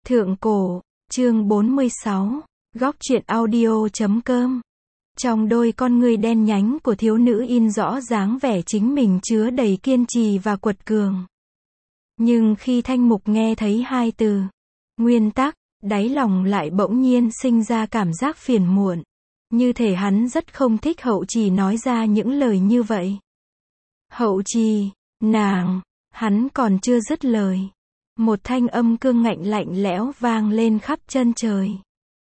Thượng cổ, chương 46, góc truyện audio.com. Trong đôi con người đen nhánh của thiếu nữ in rõ dáng vẻ chính mình chứa đầy kiên trì và quật cường. Nhưng khi Thanh Mục nghe thấy hai từ nguyên tắc, đáy lòng lại bỗng nhiên sinh ra cảm giác phiền muộn. Như thể hắn rất không thích Hậu Trì nói ra những lời như vậy. Hậu Trì, nàng, hắn còn chưa dứt lời. Một thanh âm cương ngạnh lạnh lẽo vang lên khắp chân trời.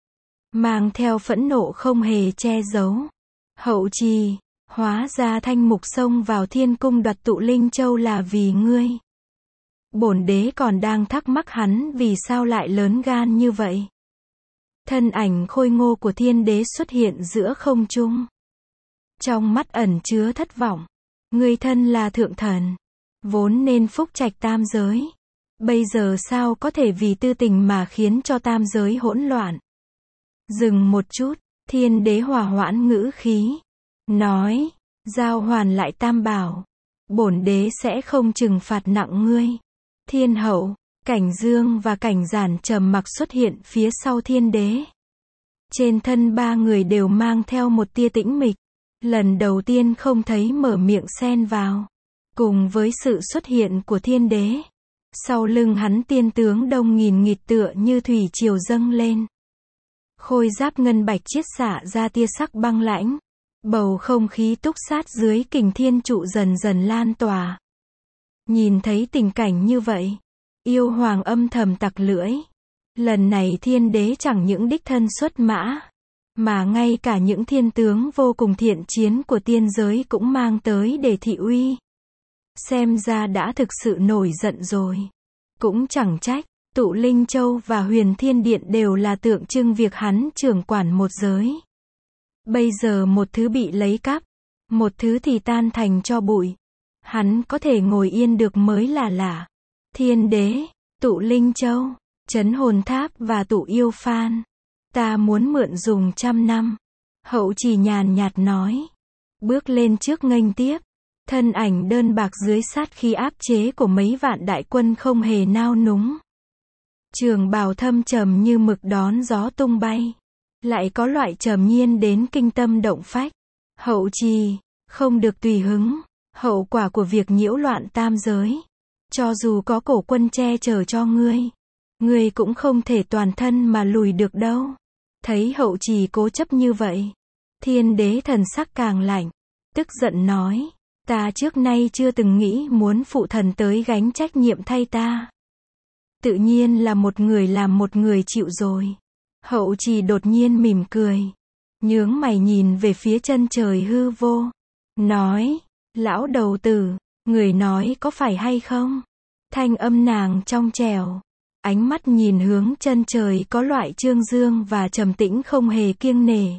Mang theo phẫn nộ không hề che giấu. Hậu Trì, hóa ra Thanh Mục xông vào thiên cung đoạt Tụ Linh Châu là vì ngươi. Bổn đế còn đang thắc mắc hắn vì sao lại lớn gan như vậy. Thân ảnh khôi ngô của thiên đế xuất hiện giữa không trung. Trong mắt ẩn chứa thất vọng. Ngươi thân là thượng thần, vốn nên phúc trạch tam giới. Bây giờ sao có thể vì tư tình mà khiến cho tam giới hỗn loạn. Dừng một chút, thiên đế hòa hoãn ngữ khí. Nói, giao hoàn lại tam bảo. Bổn đế sẽ không trừng phạt nặng ngươi. Thiên hậu, Cảnh Dương và Cảnh Giản trầm mặc xuất hiện phía sau thiên đế. Trên thân ba người đều mang theo một tia tĩnh mịch. Lần đầu tiên không thấy mở miệng xen vào. Cùng với sự xuất hiện của thiên đế, sau lưng hắn tiên tướng đông nghìn nghịt tựa như thủy triều dâng lên. Khôi giáp ngân bạch chiết xạ ra tia sắc băng lãnh. Bầu không khí túc sát dưới kình thiên trụ dần dần lan tỏa. Nhìn thấy tình cảnh như vậy, yêu hoàng âm thầm tặc lưỡi. Lần này thiên đế chẳng những đích thân xuất mã, mà ngay cả những thiên tướng vô cùng thiện chiến của tiên giới cũng mang tới để thị uy. Xem ra đã thực sự nổi giận rồi. Cũng chẳng trách, Tụ Linh Châu và Huyền Thiên Điện đều là tượng trưng việc hắn trưởng quản một giới. Bây giờ một thứ bị lấy cắp, một thứ thì tan thành tro bụi. Hắn có thể ngồi yên được mới là lạ. Thiên đế, Tụ Linh Châu, Trấn Hồn Tháp và Tụ Yêu Phan. Ta muốn mượn dùng 100 năm. Hậu Trì nhàn nhạt nói. Bước lên trước nghênh tiếp. Thân ảnh đơn bạc dưới sát khí áp chế của mấy vạn đại quân không hề nao núng. Trường bào thâm trầm như mực đón gió tung bay. Lại có loại trầm nhiên đến kinh tâm động phách. Hậu Trì, không được tùy hứng. Hậu quả của việc nhiễu loạn tam giới. Cho dù có cổ quân che chở cho ngươi cũng không thể toàn thân mà lùi được đâu. Thấy Hậu Trì cố chấp như vậy, thiên đế thần sắc càng lạnh, tức giận nói, ta trước nay chưa từng nghĩ muốn phụ thần tới gánh trách nhiệm thay ta. Tự nhiên là một người làm một người chịu rồi. Hậu Trì đột nhiên mỉm cười, nhướng mày nhìn về phía chân trời hư vô, nói, lão đầu tử, người nói có phải hay không? Thanh âm nàng trong trẻo. Ánh mắt nhìn hướng chân trời có loại trương dương và trầm tĩnh không hề kiêng nể.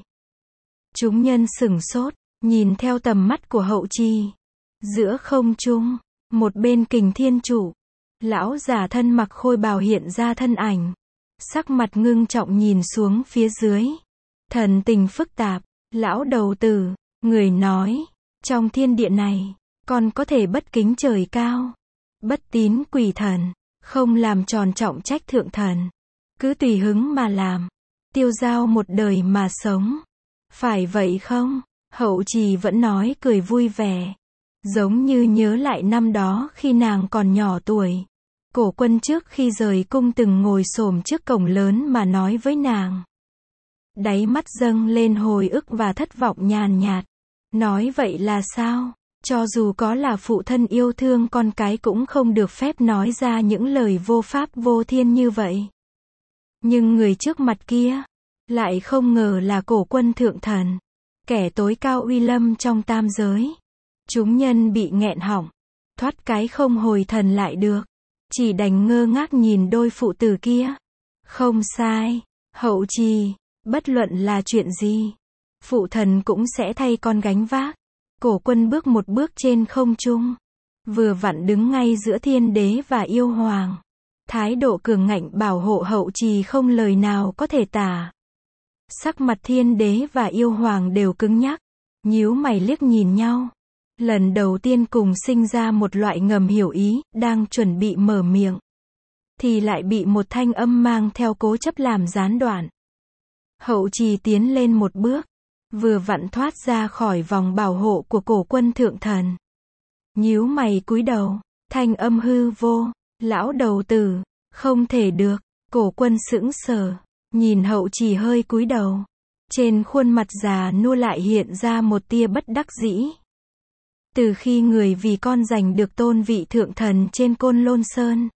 Chúng nhân sửng sốt, nhìn theo tầm mắt của Hậu Trì. Giữa không trung, một bên kình thiên trụ, lão giả thân mặc khôi bào hiện ra thân ảnh. Sắc mặt ngưng trọng nhìn xuống phía dưới. Thần tình phức tạp, lão đầu tử, người nói, trong thiên địa này, còn có thể bất kính trời cao, bất tín quỷ thần. Không làm tròn trọng trách thượng thần. Cứ tùy hứng mà làm. Tiêu dao một đời mà sống. Phải vậy không? Hậu Trì vẫn nói cười vui vẻ. Giống như nhớ lại năm đó khi nàng còn nhỏ tuổi. Cổ quân trước khi rời cung từng ngồi xổm trước cổng lớn mà nói với nàng. Đáy mắt dâng lên hồi ức và thất vọng nhàn nhạt. Nói vậy là sao? Cho dù có là phụ thân yêu thương con cái cũng không được phép nói ra những lời vô pháp vô thiên như vậy. Nhưng người trước mặt kia, lại không ngờ là cổ quân thượng thần, kẻ tối cao uy lâm trong tam giới. Chúng nhân bị nghẹn họng, thoát cái không hồi thần lại được, chỉ đành ngơ ngác nhìn đôi phụ tử kia. Không sai, Hậu Trì, bất luận là chuyện gì, phụ thần cũng sẽ thay con gánh vác. Cổ quân bước một bước trên không trung, vừa vặn đứng ngay giữa thiên đế và yêu hoàng. Thái độ cường ngạnh bảo hộ Hậu Trì không lời nào có thể tả. Sắc mặt thiên đế và yêu hoàng đều cứng nhắc, nhíu mày liếc nhìn nhau. Lần đầu tiên cùng sinh ra một loại ngầm hiểu ý, đang chuẩn bị mở miệng. thì lại bị một thanh âm mang theo cố chấp làm gián đoạn. Hậu trì tiến lên một bước, vừa vặn thoát ra khỏi vòng bảo hộ của Cổ Quân Thượng Thần. Nhíu mày cúi đầu, thanh âm hư vô, lão đầu tử, không thể được. Cổ Quân sững sờ, nhìn Hậu trì hơi cúi đầu. Trên khuôn mặt già nua lại hiện ra một tia bất đắc dĩ. Từ khi người vì con giành được tôn vị thượng thần trên Côn Lôn Sơn,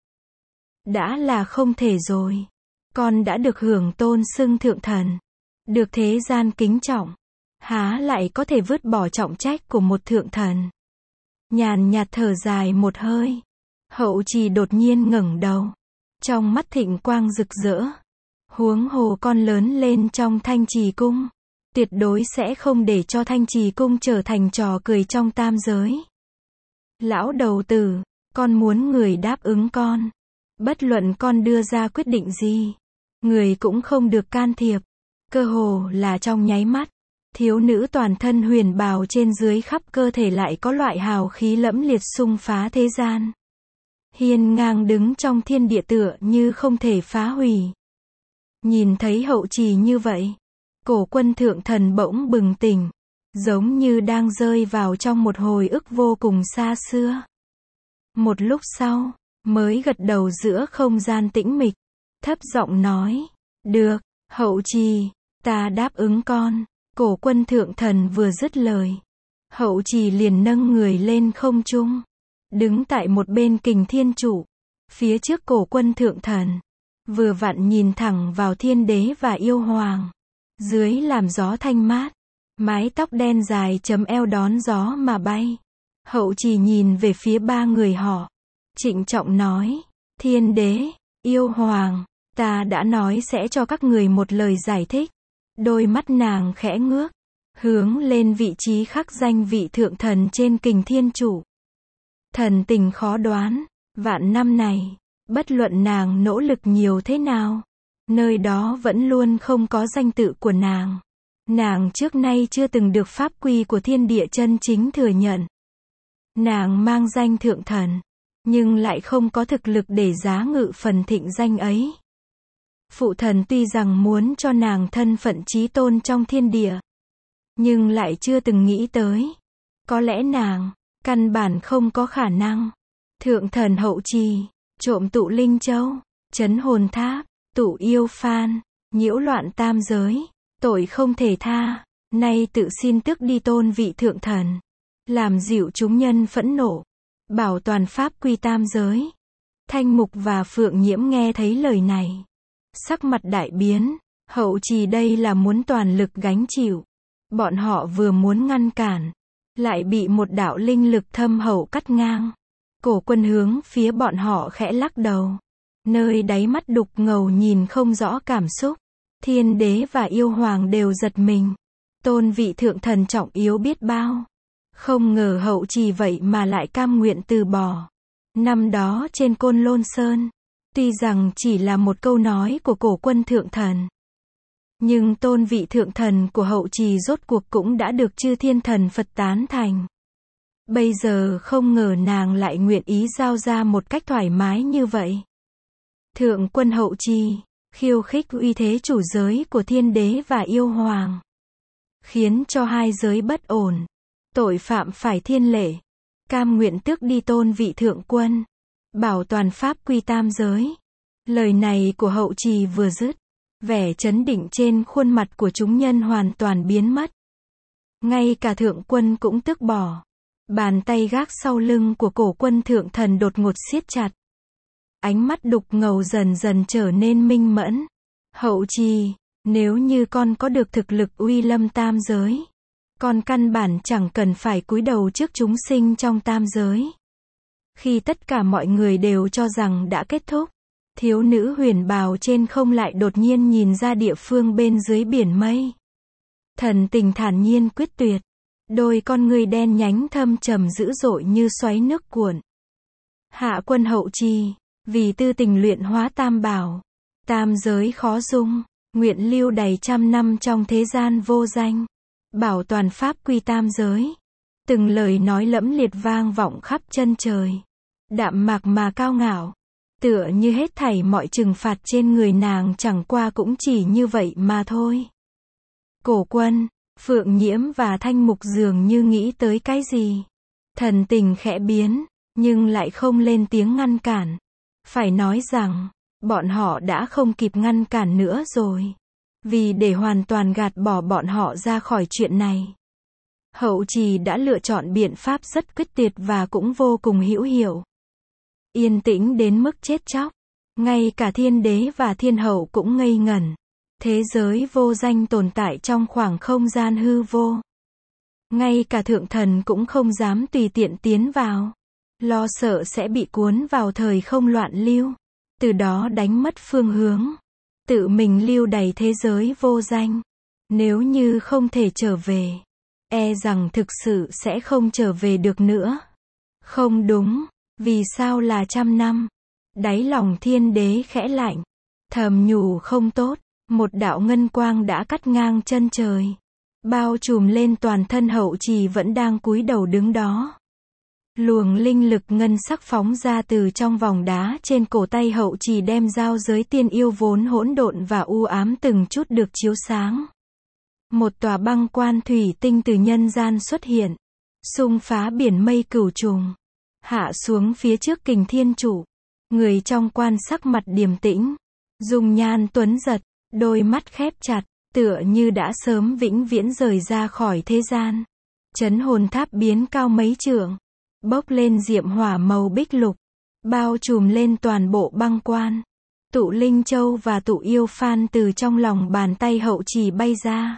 đã là không thể rồi. Con đã được hưởng tôn xưng thượng thần, được thế gian kính trọng, há lại có thể vứt bỏ trọng trách của một thượng thần. Nhàn nhạt thở dài một hơi, Hậu trì đột nhiên ngẩng đầu, trong mắt thịnh quang rực rỡ. Huống hồ con lớn lên trong Thanh Trì Cung, tuyệt đối sẽ không để cho Thanh Trì Cung trở thành trò cười trong tam giới. Lão đầu tử, con muốn người đáp ứng con. Bất luận con đưa ra quyết định gì, người cũng không được can thiệp. Cơ hồ là trong nháy mắt, thiếu nữ toàn thân huyền bào trên dưới khắp cơ thể lại có loại hào khí lẫm liệt xung phá thế gian. Hiên ngang đứng trong thiên địa tựa như không thể phá hủy. Nhìn thấy Hậu trì như vậy, Cổ Quân Thượng Thần bỗng bừng tỉnh, giống như đang rơi vào trong một hồi ức vô cùng xa xưa. Một lúc sau, mới gật đầu giữa không gian tĩnh mịch, thấp giọng nói, được, Hậu trì, ta đáp ứng con. Cổ Quân Thượng Thần vừa dứt lời, Hậu trì liền nâng người lên không trung, đứng tại một bên Kình Thiên Trụ, phía trước Cổ Quân Thượng Thần, vừa vặn nhìn thẳng vào Thiên Đế và Yêu Hoàng. Dưới làm gió thanh mát, mái tóc đen dài chấm eo đón gió mà bay. Hậu trì nhìn về phía ba người họ, trịnh trọng nói, Thiên Đế, Yêu Hoàng, ta đã nói sẽ cho các người một lời giải thích. Đôi mắt nàng khẽ ngước, hướng lên vị trí khắc danh vị thượng thần trên Kình Thiên Trụ. Thần tình khó đoán, vạn năm này, bất luận nàng nỗ lực nhiều thế nào, nơi đó vẫn luôn không có danh tự của nàng. Nàng trước nay chưa từng được pháp quy của thiên địa chân chính thừa nhận. Nàng mang danh thượng thần, nhưng lại không có thực lực để giá ngự phần thịnh danh ấy. Phụ thần tuy rằng muốn cho nàng thân phận chí tôn trong thiên địa, nhưng lại chưa từng nghĩ tới, có lẽ nàng, căn bản không có khả năng. Thượng thần Hậu trì, trộm tụ linh châu, trấn hồn tháp, tụ yêu phan, nhiễu loạn tam giới, tội không thể tha, nay tự xin tước đi tôn vị thượng thần, làm dịu chúng nhân phẫn nộ, bảo toàn pháp quy tam giới. Thanh Mục và Phượng Nhiễm nghe thấy lời này, sắc mặt đại biến. Hậu trì đây là muốn toàn lực gánh chịu. Bọn họ vừa muốn ngăn cản, lại bị một đạo linh lực thâm hậu cắt ngang. Cổ Quân hướng phía bọn họ khẽ lắc đầu, nơi đáy mắt đục ngầu nhìn không rõ cảm xúc. Thiên Đế và Yêu Hoàng đều giật mình. Tôn vị thượng thần trọng yếu biết bao. Không ngờ Hậu trì vậy mà lại cam nguyện từ bỏ. Năm đó trên Côn Lôn Sơn, tuy rằng chỉ là một câu nói của Cổ Quân Thượng Thần, nhưng tôn vị thượng thần của Hậu trì rốt cuộc cũng đã được chư thiên thần Phật tán thành. Bây giờ không ngờ nàng lại nguyện ý giao ra một cách thoải mái như vậy. Thượng quân Hậu trì, khiêu khích uy thế chủ giới của Thiên Đế và Yêu Hoàng, khiến cho hai giới bất ổn. Tội phạm phải thiên lệ, cam nguyện tước đi tôn vị thượng quân, bảo toàn pháp quy tam giới. Lời này của Hậu trì vừa dứt, vẻ chấn định trên khuôn mặt của chúng nhân hoàn toàn biến mất. Ngay cả thượng quân cũng tước bỏ. Bàn tay gác sau lưng của Cổ Quân Thượng Thần đột ngột siết chặt. Ánh mắt đục ngầu dần dần trở nên minh mẫn. Hậu trì, nếu như con có được thực lực uy lâm tam giới, con căn bản chẳng cần phải cúi đầu trước chúng sinh trong tam giới. Khi tất cả mọi người đều cho rằng đã kết thúc, thiếu nữ huyền bào trên không lại đột nhiên nhìn ra địa phương bên dưới biển mây. Thần tình thản nhiên quyết tuyệt, đôi con người đen nhánh thâm trầm dữ dội như xoáy nước cuộn. Hạ quân Hậu trì, vì tư tình luyện hóa tam bảo, tam giới khó dung, nguyện lưu đầy trăm năm trong thế gian vô danh, bảo toàn pháp quy tam giới. Từng lời nói lẫm liệt vang vọng khắp chân trời, đạm mạc mà cao ngạo. Tựa như hết thảy mọi trừng phạt trên người nàng chẳng qua cũng chỉ như vậy mà thôi. Cổ Quân, Phượng Nhiễm và Thanh Mục dường như nghĩ tới cái gì. Thần tình khẽ biến, nhưng lại không lên tiếng ngăn cản. Phải nói rằng, bọn họ đã không kịp ngăn cản nữa rồi. Vì để hoàn toàn gạt bỏ bọn họ ra khỏi chuyện này, Hậu Trì đã lựa chọn biện pháp rất quyết tuyệt và cũng vô cùng hữu hiệu. Yên tĩnh đến mức chết chóc. Ngay cả thiên đế và thiên hậu cũng ngây ngẩn. Thế giới vô danh tồn tại trong khoảng không gian hư vô. Ngay cả thượng thần cũng không dám tùy tiện tiến vào. Lo sợ sẽ bị cuốn vào thời không loạn lưu. Từ đó đánh mất phương hướng. Tự mình lưu đày thế giới vô danh. Nếu như không thể trở về, e rằng thực sự sẽ không trở về được nữa. Không đúng, vì sao là 100 năm? Đáy lòng thiên đế khẽ lạnh. Thầm nhủ không tốt, một đạo ngân quang đã cắt ngang chân trời. Bao trùm lên toàn thân Hậu Trì vẫn đang cúi đầu đứng đó. Luồng linh lực ngân sắc phóng ra từ trong vòng đá trên cổ tay Hậu Trì đem giao giới tiên yêu vốn hỗn độn và u ám từng chút được chiếu sáng. Một tòa băng quan thủy tinh từ nhân gian xuất hiện, xung phá biển mây cửu trùng, hạ xuống phía trước Kình Thiên Chủ. Người trong quan sắc mặt điềm tĩnh, dung nhan tuấn giật, đôi mắt khép chặt, tựa như đã sớm vĩnh viễn rời ra khỏi thế gian. Chấn hồn tháp biến cao mấy trượng, bốc lên diệm hỏa màu bích lục, bao trùm lên toàn bộ băng quan. Tụ Linh Châu và Tụ Yêu Phan từ trong lòng bàn tay Hậu Trì bay ra,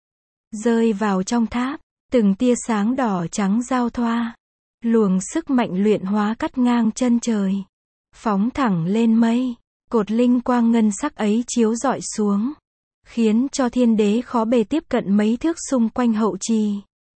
rơi vào trong tháp, từng tia sáng đỏ trắng giao thoa. Luồng sức mạnh luyện hóa cắt ngang chân trời, phóng thẳng lên mây. Cột linh quang ngân sắc ấy chiếu rọi xuống, khiến cho thiên đế khó bề tiếp cận mấy thước xung quanh Hậu Trì.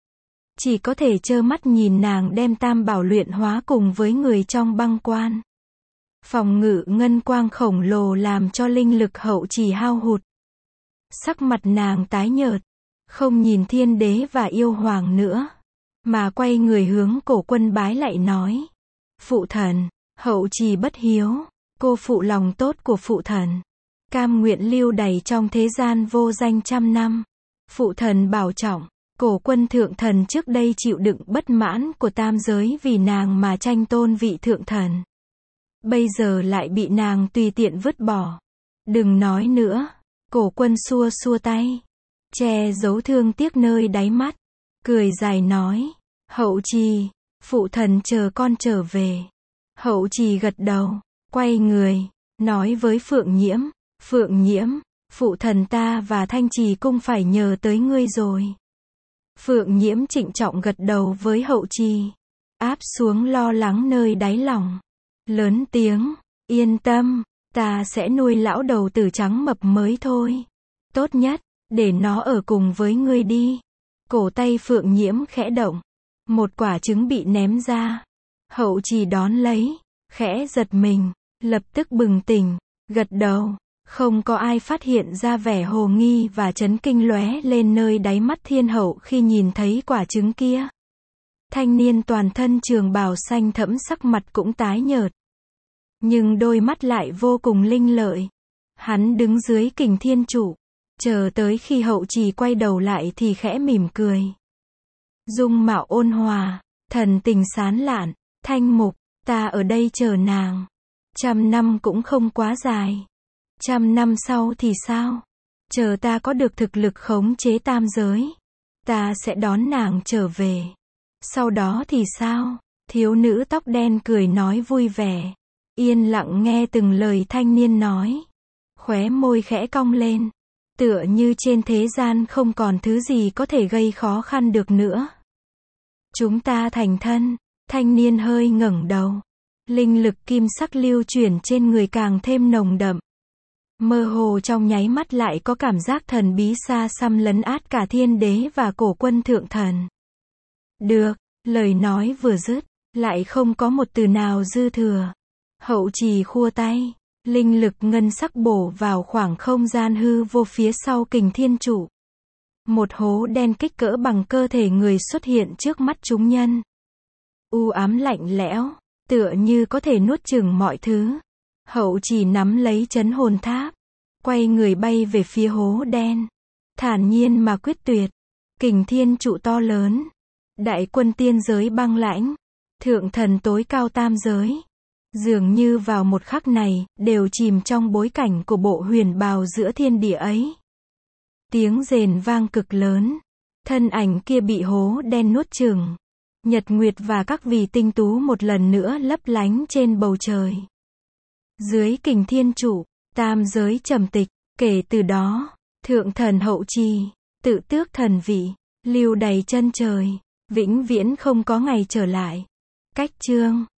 Chỉ có thể trơ mắt nhìn nàng đem tam bảo luyện hóa cùng với người trong băng quan. Phòng ngự ngân quang khổng lồ làm cho linh lực Hậu Trì hao hụt. Sắc mặt nàng tái nhợt, không nhìn thiên đế và yêu hoàng nữa, mà quay người hướng Cổ Quân bái lạy nói: Phụ thần, Hậu Trì bất hiếu, cô phụ lòng tốt của phụ thần, cam nguyện lưu đày trong thế gian vô danh 100 năm. Phụ thần bảo trọng. Cổ Quân thượng thần trước đây chịu đựng bất mãn của tam giới vì nàng mà tranh tôn vị thượng thần. Bây giờ lại bị nàng tùy tiện vứt bỏ. Đừng nói nữa. Cổ Quân xua xua tay, che giấu thương tiếc nơi đáy mắt, cười dài nói: Hậu Trì, phụ thần chờ con trở về. Hậu Trì gật đầu, quay người, nói với Phượng Nhiễm: Phượng Nhiễm, phụ thần ta và Thanh Trì cung phải nhờ tới ngươi rồi. Phượng Nhiễm trịnh trọng gật đầu với Hậu Trì, áp xuống lo lắng nơi đáy lòng, lớn tiếng: Yên tâm, ta sẽ nuôi lão đầu tử trắng mập mới thôi. Tốt nhất, để nó ở cùng với ngươi đi. Cổ tay Phượng Nhiễm khẽ động, một quả trứng bị ném ra. Hậu Trì đón lấy, khẽ giật mình, lập tức bừng tỉnh, gật đầu. Không có ai phát hiện ra vẻ hồ nghi và chấn kinh lóe lên nơi đáy mắt thiên hậu khi nhìn thấy quả trứng kia. Thanh niên toàn thân trường bào xanh thẫm sắc mặt cũng tái nhợt, nhưng đôi mắt lại vô cùng linh lợi. Hắn đứng dưới Kình Thiên Chủ, chờ tới khi Hậu Trì quay đầu lại thì khẽ mỉm cười. Dung mạo ôn hòa, thần tình sán lạn. Thanh Mục, ta ở đây chờ nàng. 100 năm cũng không quá dài. 100 năm sau thì sao? Chờ ta có được thực lực khống chế tam giới, ta sẽ đón nàng trở về. Sau đó thì sao? Thiếu nữ tóc đen cười nói vui vẻ, yên lặng nghe từng lời thanh niên nói. Khóe môi khẽ cong lên, tựa như trên thế gian không còn thứ gì có thể gây khó khăn được nữa. Chúng ta thành thân. Thanh niên hơi ngẩng đầu, linh lực kim sắc lưu chuyển trên người càng thêm nồng đậm. Mơ hồ trong nháy mắt lại có cảm giác thần bí xa xăm lấn át cả thiên đế và Cổ Quân thượng thần. Được, lời nói vừa dứt, lại không có một từ nào dư thừa. Hậu Trì khua tay, linh lực ngân sắc bổ vào khoảng không gian hư vô phía sau Kình Thiên Chủ. Một hố đen kích cỡ bằng cơ thể người xuất hiện trước mắt chúng nhân. U ám lạnh lẽo, tựa như có thể nuốt chửng mọi thứ. Hậu trì nắm lấy trấn hồn tháp, quay người bay về phía hố đen. Thản nhiên mà quyết tuyệt, kình thiên trụ to lớn, đại quân tiên giới băng lãnh, thượng thần tối cao tam giới. Dường như vào một khắc này, đều chìm trong bối cảnh của bộ huyền bào giữa thiên địa ấy. Tiếng rền vang cực lớn, thân ảnh kia bị hố đen nuốt chửng. Nhật nguyệt và các vì tinh tú một lần nữa lấp lánh trên bầu trời. Dưới kình thiên trụ, tam giới trầm tịch, kể từ đó, thượng thần hậu trì, tự tước thần vị, lưu đầy chân trời, vĩnh viễn không có ngày trở lại. Cách chương